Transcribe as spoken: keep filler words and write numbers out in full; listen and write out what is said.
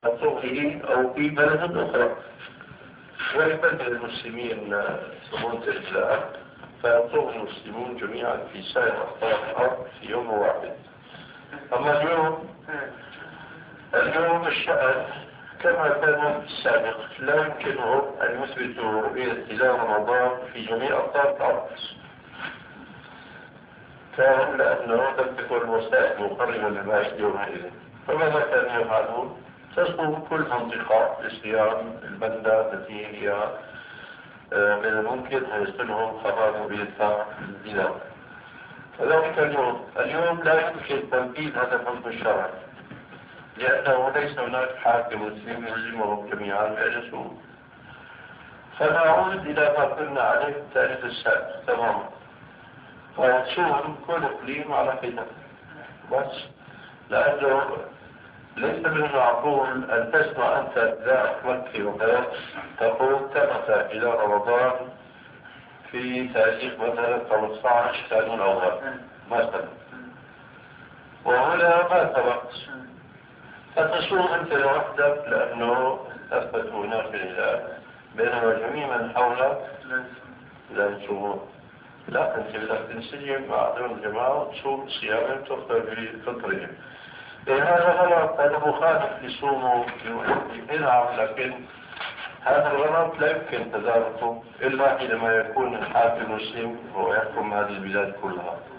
صوره أو في بلد أخرى، ويبدل المسلمين ثمود الإسلام فيصوم المسلمون جميعا في سائر أقطار الأرض في يوم واحد. أما اليوم اليوم الشأن كما كان في السابق، لا يمكنهم أن يثبتوا رؤية هلال رمضان في جميع أقطار الأرض، كان لأنه لم تكن الوسائل مقربة للمعيش يومئذ. فماذا كانوا يفعلون؟ تصوم كل منطقة لصيام البلدة التي هي من الممكن أن يصلهم خبر رؤيتها الهلال. كذلك اليوم اليوم لا يمكن تنفيذ هذا الحكم الشرعي، لأنه ليس هناك حاكم مسلم يلزمهم جميعا بأن يصوموا. فنعود إلى ما كنا عليه في التاريخ السابق تماما، فيصوم كل إقليم على حدة بس، لأنه ليس من المعقول أن تسمع أنت ذات مكي وكذا تقول ثبت إلى رمضان في تاريخ مثلا خمسة عشر كانون أول مثلا، وهنا ما ثبت، فتصوم أنت لوحدك لأنه أثبت هناك الهلال، بينما جميع من حولك لا يصومون. لا، أنت بدك تنسجم مع الجماعة وتصوم صياما تفطر بفطرهم. هذا غلط، هذا مخالف لصومه نعم، لكن هذا الغلط لا يمكن تداركه إلا حينما يكون الحاكم مسلم ويحكم هذه البلاد كلها.